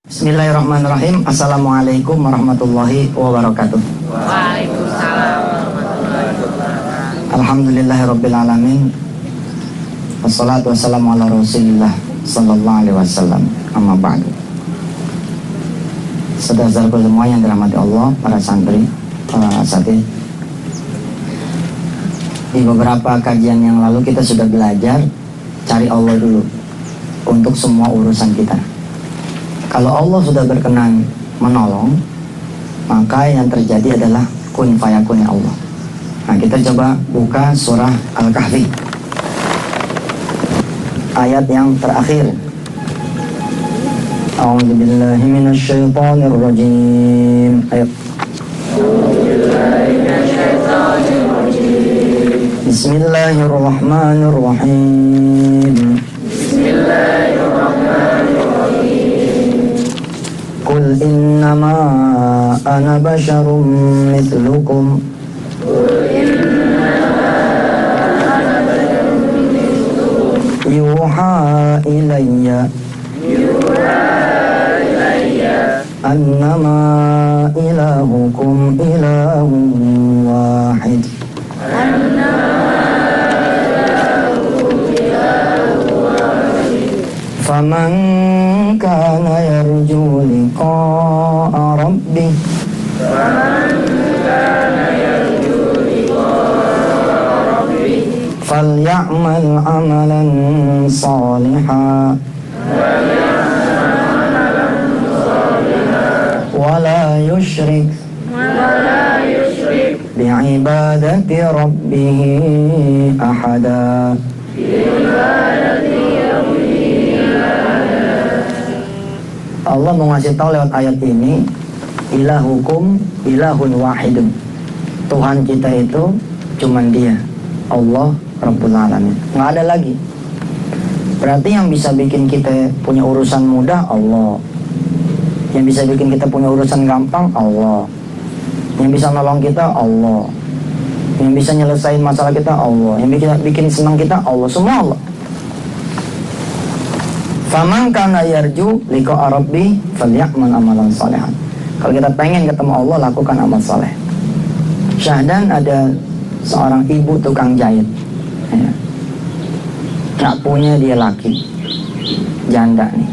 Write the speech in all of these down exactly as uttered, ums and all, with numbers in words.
Bismillahirrahmanirrahim. Assalamualaikum warahmatullahi wabarakatuh. Waalaikumsalam warahmatullahi wabarakatuh. Alhamdulillahirrabbilalamin. Wassalatu wassalamu ala rasulillah sallallahu alaihi wasallam. Amma ba'du. Saudara-saudaraku semua yang dirahmati Allah, para santri, para asatidz. Di beberapa kajian yang lalu kita sudah belajar cari Allah dulu untuk semua urusan kita. Kalau Allah sudah berkenan menolong, maka yang terjadi adalah kun fayakun ya Allah. Nah, kita coba buka surah Al-Kahfi, ayat yang terakhir. A'udzubillahi minasyaitonirrajim. Ayat. Bismillahirrahmanirrahim. Bismillahirrahmanirrahim. Qul innama ana basyarum mithlukum. Qul innama ana basyarum mithlukum. Yuha ilayya. Yuha ilayya. Annama ilahukum ilahun wahid. Faman kana yarju liqa'a rabbih Faman kana yarju liqa'a rabbih falya'mal 'amalan shalihan wala yusyrik wala yusyrik bi'ibadati rabbih ahada. Allah mau ngasih tahu lewat ayat ini, ilahukum ilahun wahidun. Tuhan kita itu cuman Dia, Allah Rabbul Alamin. Nggak ada lagi. Berarti yang bisa bikin kita punya urusan mudah Allah, yang bisa bikin kita punya urusan gampang Allah, yang bisa nolong kita Allah, yang bisa nyelesain masalah kita Allah, yang bikin, bikin senang kita Allah, semua Allah. Faman kana yarju liqa'a rabbih falya'mal amalan shalihan. Kalau kita pengen ketemu Allah, lakukan amal saleh. Syahdan ada seorang ibu tukang jahit, ya. Gak punya dia laki, janda nih.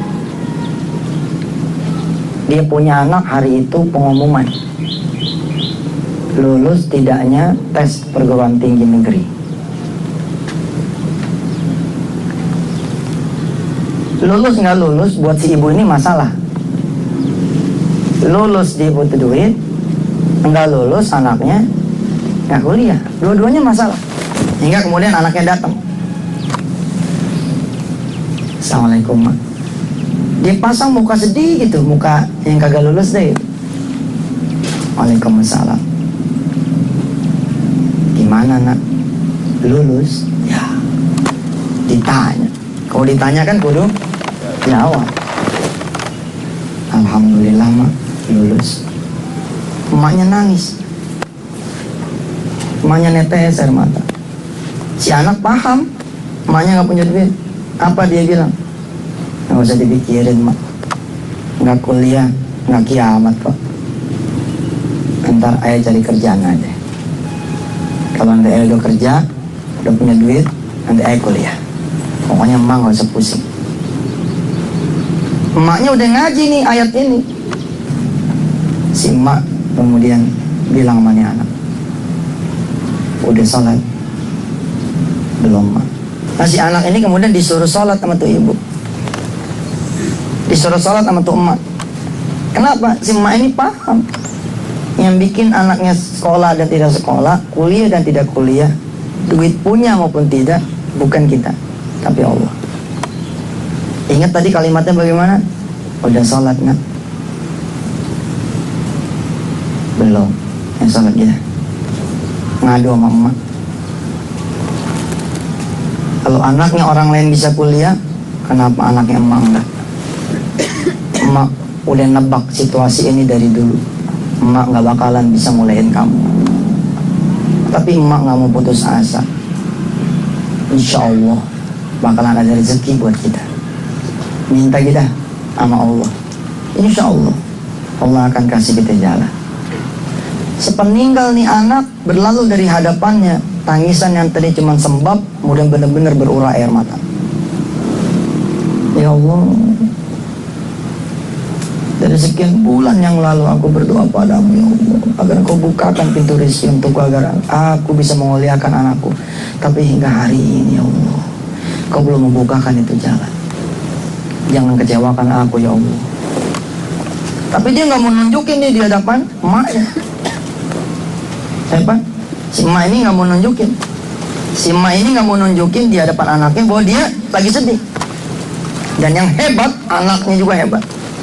Dia punya anak, hari itu pengumuman lulus tidaknya tes perguruan tinggi negeri. Lulus nggak lulus buat si ibu ini masalah. Lulus dia butuh duit, nggak lulus anaknya nggak kuliah. Dua-duanya masalah. Hingga kemudian anaknya datang. Assalamualaikum, Mak. Dia pasang muka sedih gitu, muka yang kagak lulus deh. Waalaikumsalam. Gimana, Nak? Lulus? Ya. Ditanya. Kalau ditanya kan kudu jawab. Alhamdulillah, Mak, lulus. Emaknya nangis. Emaknya netes air mata. Si anak paham, emaknya gak punya duit. Apa dia bilang? Gak usah dipikirin, Mak. Gak kuliah, gak kiamat kok. Ntar ayah cari kerjaan aja. Kalau nanti ayah udah kerja, udah punya duit, nanti ayah kuliah. Pokoknya emak gak usah pusing. Emaknya udah ngaji nih ayat ini. Si emak kemudian bilang sama nih anak, udah sholat? Belum, Mak. Nah, si anak ini kemudian disuruh sholat sama tuh ibu, disuruh sholat sama tuh emak. Kenapa? Si emak ini paham, yang bikin anaknya sekolah dan tidak sekolah, kuliah dan tidak kuliah, duit punya maupun tidak, bukan kita, tapi Allah. Ingat tadi kalimatnya bagaimana? Udah sholat, Nak? Belum. Yang sholat dia ngadu sama emak. Kalau anaknya orang lain bisa kuliah, kenapa anaknya emak enggak? Emak udah nebak situasi ini dari dulu. Emak gak bakalan bisa mulain kamu, tapi emak gak mau putus asa. Insya Allah bakalan ada rezeki buat kita. Minta kita sama Allah. insya Allah Allah akan kasih kita jalan. Sepeninggal nih anak berlalu dari hadapannya, tangisan yang tadi cuma sembab kemudian benar-benar berurai air mata. Ya Allah, dari sekian bulan yang lalu aku berdoa padamu ya Allah, agar Kau bukakan pintu rezeki untukku, agar aku bisa memuliakan anakku. Tapi hingga hari ini ya Allah, Kau belum membukakan itu jalan. Jangan kecewakan aku ya Allah. Tapi dia nggak mau nunjukin nih di hadapan emaknya. Siapa? Si emak ini nggak mau nunjukin. Si emak ini nggak mau nunjukin di hadapan anaknya bahwa dia lagi sedih. Dan yang hebat, anaknya juga hebat.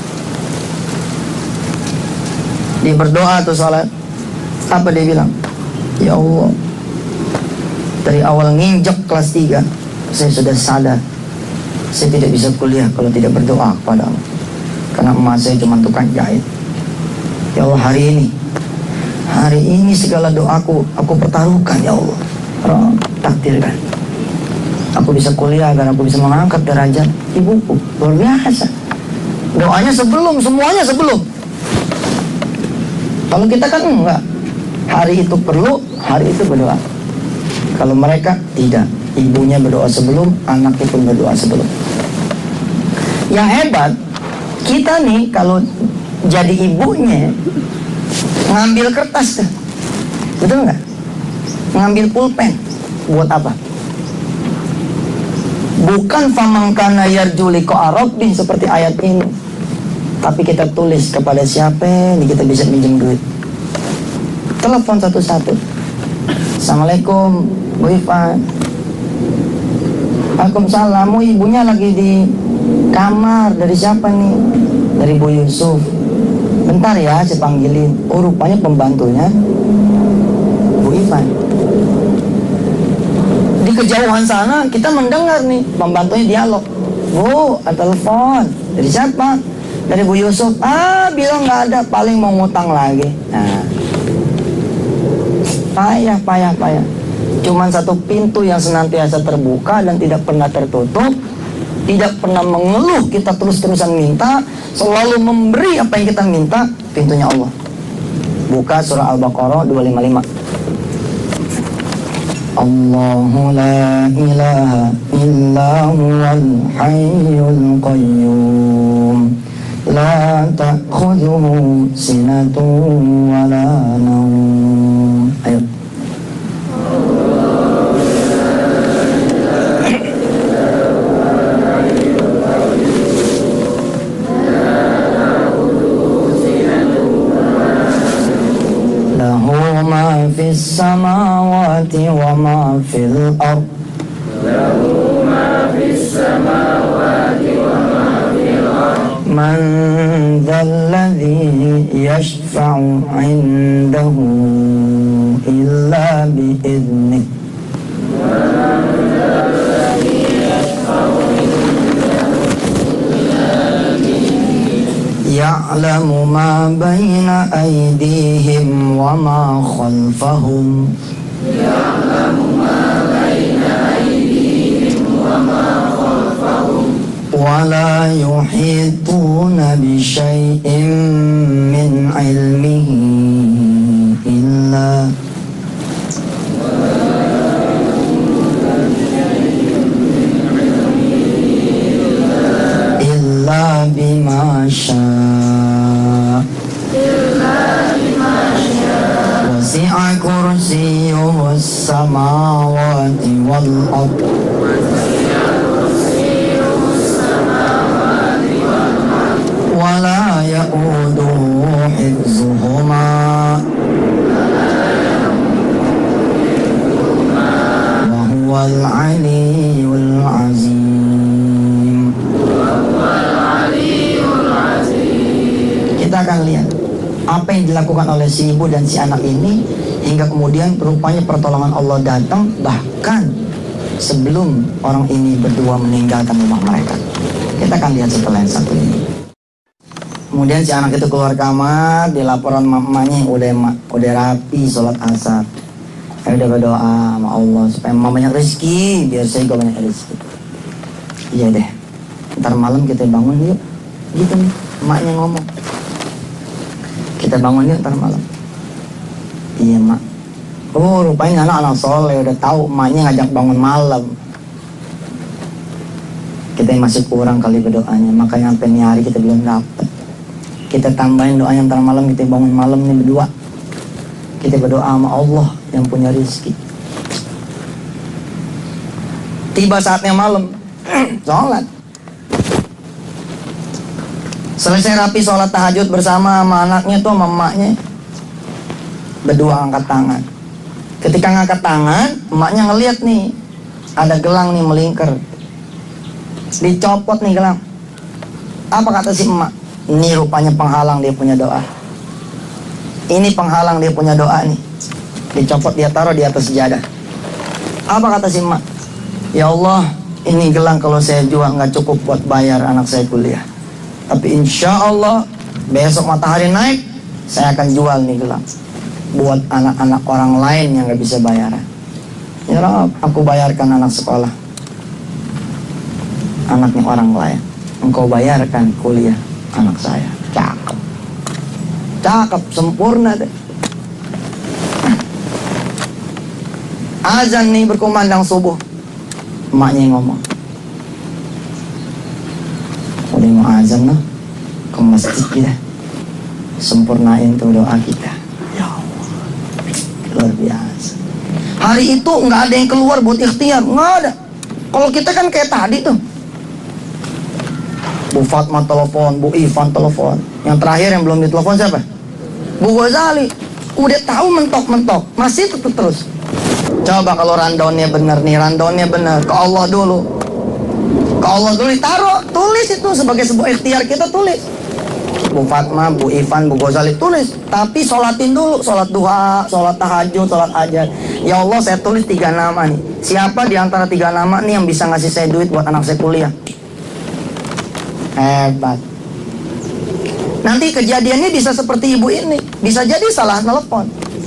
Dia berdoa atau sholat, apa dia bilang? Ya Allah, dari awal nginjek kelas tiga, saya sudah sadar saya tidak bisa kuliah kalau tidak berdoa kepadamu. Karena emak saya cuma tukang jahit. Ya Allah, hari ini Hari ini segala doaku aku pertaruhkan ya Allah. Oh, takdirkan aku bisa kuliah agar aku bisa mengangkat derajat ibuku. Luar biasa. Doanya sebelum, semuanya sebelum. Kalau kita kan enggak. Hari itu perlu, hari itu berdoa. Kalau mereka tidak. Ibunya berdoa sebelum, anaknya pun berdoa sebelum. Yang hebat, kita nih kalau jadi ibunya ngambil kertas tuh, betul nggak? Ngambil pulpen, buat apa? Bukan famangkana yarju liqa rabbih seperti ayat ini, tapi kita tulis kepada siapa nih kita bisa minjem duit. Telepon satu-satu. Assalamualaikum, Bu Ivan. Waalaikumsalam. Ibunya lagi di kamar. Dari siapa nih? Dari Bu Yusuf. Bentar ya, saya panggilin. Oh, rupanya pembantunya Bu Ivan. Di kejauhan sana kita mendengar nih pembantunya dialog. Bu, ada telepon. Dari siapa? Dari Bu Yusuf. Ah, bilang nggak ada, paling mau ngutang lagi. Nah, payah, payah, payah. Cuman satu pintu yang senantiasa terbuka dan tidak pernah tertutup. Tidak pernah mengeluh, kita terus-terusan minta, selalu memberi apa yang kita minta, pintunya Allah. Buka surah Al-Baqarah dua lima lima. Allahu la ilaha illa huwal hayyul qayyum la ta'khudhuhu sinatun wa la nawm. Ayo. Fis samawati wa ma fil ard. Lahu ma fis samawati wa ma fil ard. Man dhal ladzi yashfa'u 'indahu illa bi idnih. Ya'lamu ma baina aydihim wa ma khalfahum. Ya'lamu ma baina aydihim wa ma khalfahum. Wa la yuhituna bi syai'in min 'ilmihi illa illa bima syaa. Wasi'a kursiyyuhu as-samawati wal ard. Wa la ya'uduhu hifzuhuma. Wa huwal 'aliyyul 'azim. Kita akan lihat apa yang dilakukan oleh si ibu dan si anak ini hingga kemudian rupanya pertolongan Allah datang bahkan sebelum orang ini berdua meninggalkan rumah mereka. Kita akan lihat setelah yang satu ini. Kemudian si anak itu keluar kamar, dilaporan mamanya udah udah rapi sholat asar. Saya udah berdoa sama Allah supaya mamanya rezeki biar saya juga banyak rezeki. Iya deh. Ntar malam kita bangun yuk. Gitu nih. Emaknya ngomong, kita bangun yuk ntar malam. Iya mak. Oh rupanya anak-anak soleh udah tahu emaknya ngajak bangun malam. Kita yang masih kurang kali berdoanya, makanya sampai ini hari kita belum dapat. Kita tambahin doanya ntar malam, kita bangun malam nih berdua. Kita berdoa sama Allah yang punya rizki. Tiba saatnya malam, sholat. Selesai rapi sholat tahajud bersama sama anaknya tuh sama emaknya. Berdua angkat tangan. Ketika ngangkat tangan, emaknya ngeliat nih, ada gelang nih melingkar. Dicopot nih gelang. Apa kata si emak? Ini rupanya penghalang dia punya doa. Ini penghalang dia punya doa nih. Dicopot, dia taruh di atas sejadah. Apa kata si emak? Ya Allah, ini gelang kalau saya jual nggak cukup buat bayar anak saya kuliah. Tapi insya Allah besok matahari naik, saya akan jual nih gelang buat anak-anak orang lain yang nggak bisa bayaran. Ya Rabb, aku bayarkan anak sekolah, anaknya orang lain. Engkau bayarkan kuliah anak saya. Cakep, cakep, sempurna deh. Azan nih berkumandang subuh. Emaknya yang ngomong, udah mau azan lah, ke masjid kita, sempurnain tuh doa kita. Ya Allah, luar biasa. Hari itu nggak ada yang keluar buat ikhtiar, nggak ada. Kalau kita kan kayak tadi tuh, Bu Fatma telepon, Bu Ivan telepon. Yang terakhir yang belum ditelepon siapa? Bu Ghazali. Udah tahu mentok-mentok, masih tetap terus. Coba kalau rundownnya bener nih, rundownnya bener, ke Allah dulu. Ke Allah dulu ditaruh, tulis itu sebagai sebuah ikhtiar kita, tulis. Bu Fatma, Bu Ivan, Bu Ghazali, tulis. Tapi sholatin dulu, sholat duha, sholat tahajud, sholat hajat. Ya Allah, saya tulis tiga nama nih. Siapa di antara tiga nama nih yang bisa ngasih saya duit buat anak saya kuliah? Hebat. Nanti kejadiannya bisa seperti ibu ini, bisa jadi salah telepon.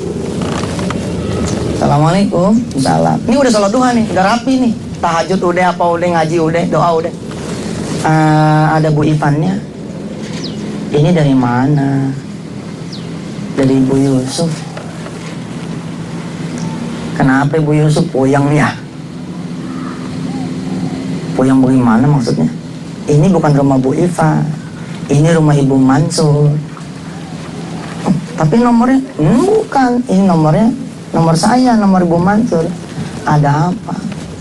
Assalamualaikum, salam. Ini udah sholat duha nih, udah rapi nih. Tahajud udah, apa udah, ngaji udah, doa udah. Uh, ada Bu Ivannya. Ini dari mana? Dari Ibu Yusuf. Kenapa Ibu Yusuf puyang ya? Puyang bagaimana maksudnya? Ini bukan rumah Bu Ivan, ini rumah Ibu Mansur. Oh, tapi nomornya hmm, bukan, ini nomornya nomor saya, nomor Ibu Mansur. Ada apa?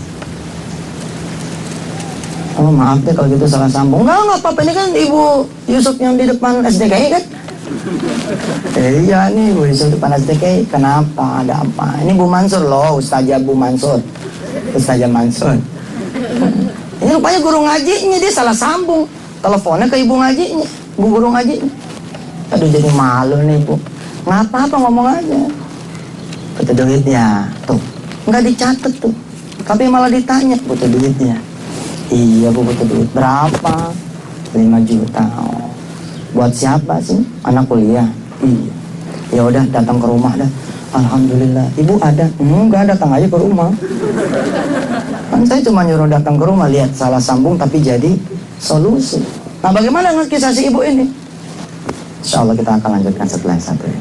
Oh maaf deh kalau gitu salah sambung. Enggak, enggak apa-apa, ini kan Ibu Yusuf yang di depan S D K I kan? Eh, iya nih Bu Yusuf depan S D K I. Kenapa? Ada apa? Ini Bu Mansur loh, Ustazah Bu Mansur. Ustazah Mansur. Ini rupanya guru ngajinya, dia salah sambung. Teleponnya ke ibu ngajinya, bu guru ngajinya. Aduh jadi malu nih Bu. Ngapa apa ngomong aja. Butuh duitnya, tuh. Nggak dicatat tuh. Tapi malah ditanya, butuh duitnya. Iya Bu, butuh duit. Berapa? lima juta. Oh. Buat siapa sih? Anak kuliah? Iya. Ya udah datang ke rumah dah. Alhamdulillah. Ibu ada? Enggak, datang aja ke rumah. Kan saya cuma nyuruh datang ke rumah, lihat salah sambung tapi jadi solusi. Nah bagaimana kisah si ibu ini? Insya Allah kita akan lanjutkan setelah yang satu ini.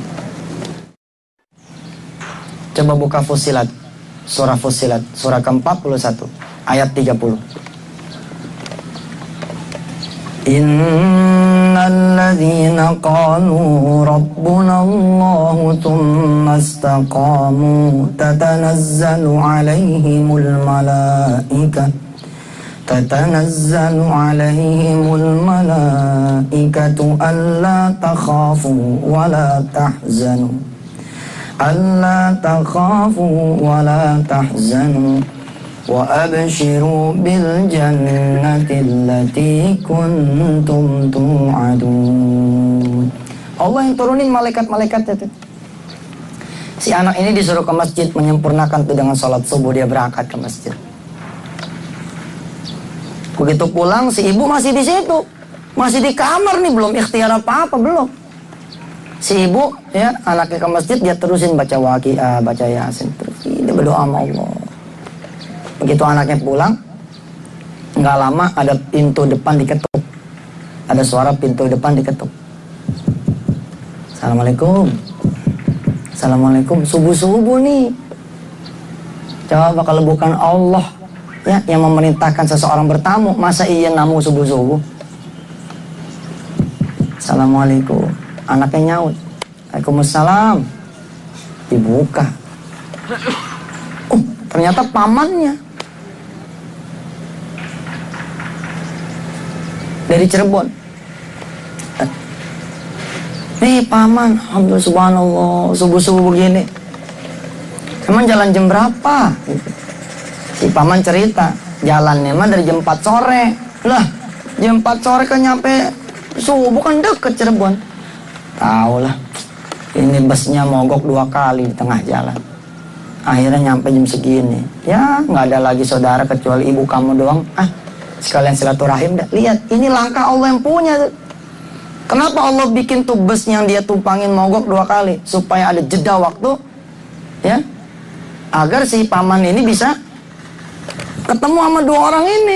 Coba buka Fussilat, surah Fussilat, surah ke empat puluh satu, ayat tiga puluh. Innal ladzina qalu rabbuna Allah thumma istaqamu tatanazzalu alaihimul malaikah tatanazzalu alaihimul malaikatu alla takhafu wa la tahzanu alla takhafu wa la tahzanu wa abshiru bil jannati allati kuntum tu'adun. Allah yang turunin malaikat-malaikatnya itu. Si anak ini disuruh ke masjid, menyempurnakan itu dengan sholat subuh, dia berangkat ke masjid. Begitu pulang si ibu masih di situ, masih di kamar nih, belum ikhtiar apa-apa, belum. Si ibu ya anaknya ke masjid, dia terusin baca waqiah, baca yasin, terus dia berdoa sama Allah. Begitu anaknya pulang, nggak lama ada pintu depan diketuk. ada suara pintu depan diketuk. Assalamualaikum. Assalamualaikum. Subuh-subuh nih. Coba kalau bukan Allah ya yang memerintahkan seseorang bertamu, masa iya namu subuh-subuh? Assalamualaikum. Anaknya nyaut. Waalaikumsalam. Dibuka. Oh, ternyata pamannya. Dari Cirebon. Nih paman, alhamdulillah subhanallah, subuh-subuh begini. Emang jalan jam berapa? Si paman cerita, jalannya mah dari jam empat sore. Lah, jam empat sore kan nyampe subuh, kan deket Cirebon. Tahu lah, ini busnya mogok dua kali di tengah jalan. Akhirnya nyampe jam segini. Ya, nggak ada lagi saudara kecuali ibu kamu doang. Ah, sekalian silaturahim dah. Lihat, ini langkah Allah yang punya. Kenapa Allah bikin tuh bus yang dia tumpangin mogok dua kali? Supaya ada jeda waktu, ya, agar si paman ini bisa ketemu sama dua orang ini.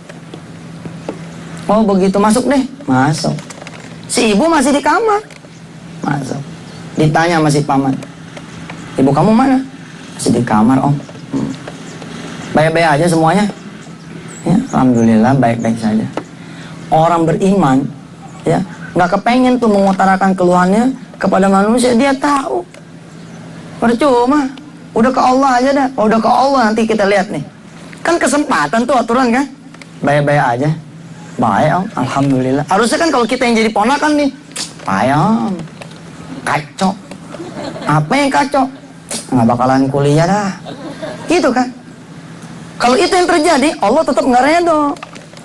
Oh begitu, masuk deh. Masuk. Si ibu masih di kamar. Masuk. Ditanya sama si paman, ibu kamu mana? Masih di kamar om. hmm. Baik-baik aja semuanya? Ya, alhamdulillah baik-baik saja. Orang beriman, ya, nggak kepengen tuh mengutarakan keluhannya kepada manusia. Dia tahu percuma, udah ke Allah aja dah. Oh, udah ke Allah nanti kita lihat nih. Kan kesempatan tuh aturan kan. Baik-baik aja. Baik om, alhamdulillah. Harusnya kan kalau kita yang jadi ponakan nih, baik om, kacau. Apa yang kacau? Nggak bakalan kuliah dah. Gitu kan. Kalau itu yang terjadi, Allah tetap nggak redo.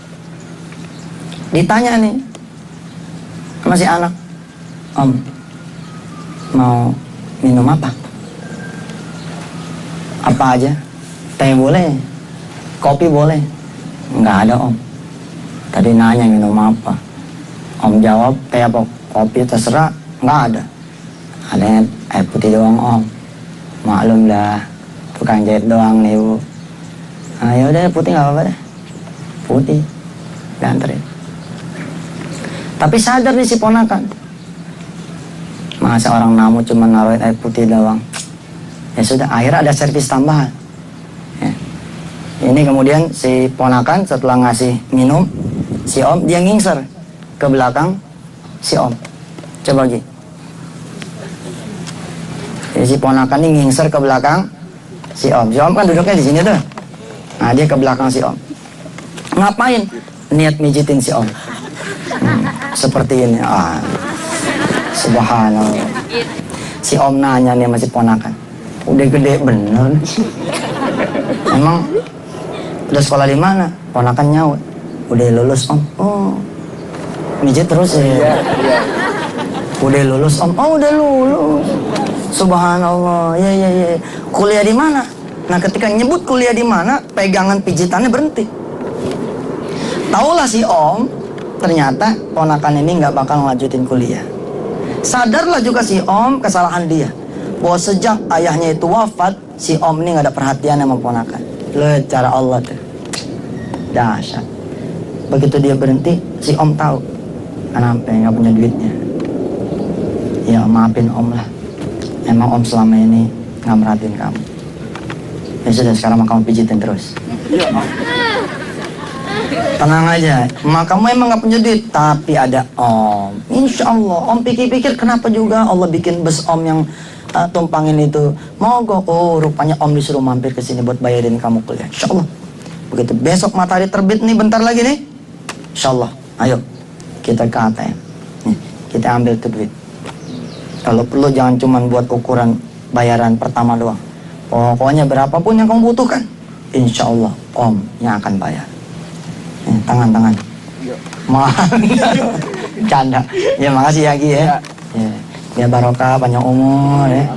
Ditanya nih sama si anak, om, mau minum apa? Apa aja? Teh boleh? Kopi boleh? Nggak ada om. Tadi nanya minum apa? Om jawab teh apa kopi terserah. Nggak ada. Adanya air putih doang om. Maklum dah, tukang jahit doang nih bu. Nah, yaudah putih nggak apa-apa deh. Putih, dianterin. Tapi sadar nih si ponakan, masa orang namu cuma naruhin air putih doang. Ya sudah, akhirnya ada servis tambahan. Ya. Ini kemudian si ponakan setelah ngasih minum, si om dia ngingser ke belakang si om. Coba lagi. Jadi si ponakan ini ngingser ke belakang si om. Si om kan duduknya di sini tuh. Nah dia ke belakang si om. Ngapain? Niat mijitin si om. Hmm, seperti ini. Ah, subhanallah. Si om nanya nih sama si ponakan, udah gede bener? Emang udah sekolah di mana? Ponakan nyaut, udah lulus om. Oh, mijit terus ya. Udah lulus om. Oh udah lulus. Subhanallah. Ya ya ya. Kuliah di mana? Nah ketika nyebut kuliah di mana, pegangan pijitannya berhenti. Taulah si om, ternyata ponakan ini nggak bakal ngelanjutin kuliah. Sadarlah juga si om kesalahan dia, bahwa sejak ayahnya itu wafat, si om ini nggak ada perhatian sama ponakan. Lihat cara Allah tuh, dahsyat. Begitu dia berhenti, si om tahu, kenapa nggak punya duitnya. Ya maafin om lah, emang om selama ini nggak merhatiin kamu. Ya sudah, sekarang kamu pijitin terus. Tenang aja, mak kamu emang gak punya duit, tapi ada om. Insya Allah, om pikir-pikir kenapa juga Allah bikin bus om yang uh, tumpangin itu mogok. Oh, rupanya om disuruh mampir ke sini buat bayarin kamu kuliah. Insya Allah. Begitu besok matahari terbit nih, bentar lagi nih. Insya Allah, ayo kita ke A T M. Nih, kita ambil tuh duit. Kalau perlu jangan cuman buat ukuran bayaran pertama doang. Pokoknya berapapun yang kamu butuhkan, insya Allah om yang akan bayar. Eh, tangan-tangan. Mahal. Canda. Ya makasih ya Gi ya. Ya, ya barokah, panjang umur ya.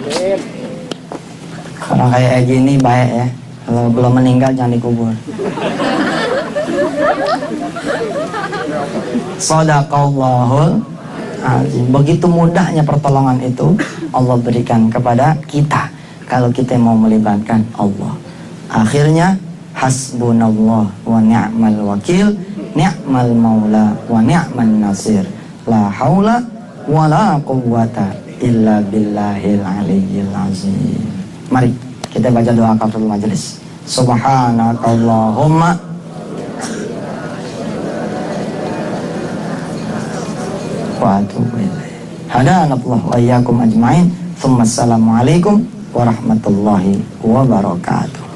Orang kayak gini baik ya. Kalau belum meninggal jangan dikubur. Shadaqallahul azim. Begitu mudahnya pertolongan itu Allah berikan kepada kita kalau kita mau melibatkan Allah. Akhirnya hasbunallah wa ni'mal wakil, ni'mal maula wa ni'man nasir. La haula wa la quwwata illa billahil aliyyil azim. Mari kita baca doa kafaratul majelis. Subhanakallahumma wa atubu ilaik. Hadanallahu wa iyyakum ajmain. Tsumma assalamu alaikum warahmatullahi wabarakatuh.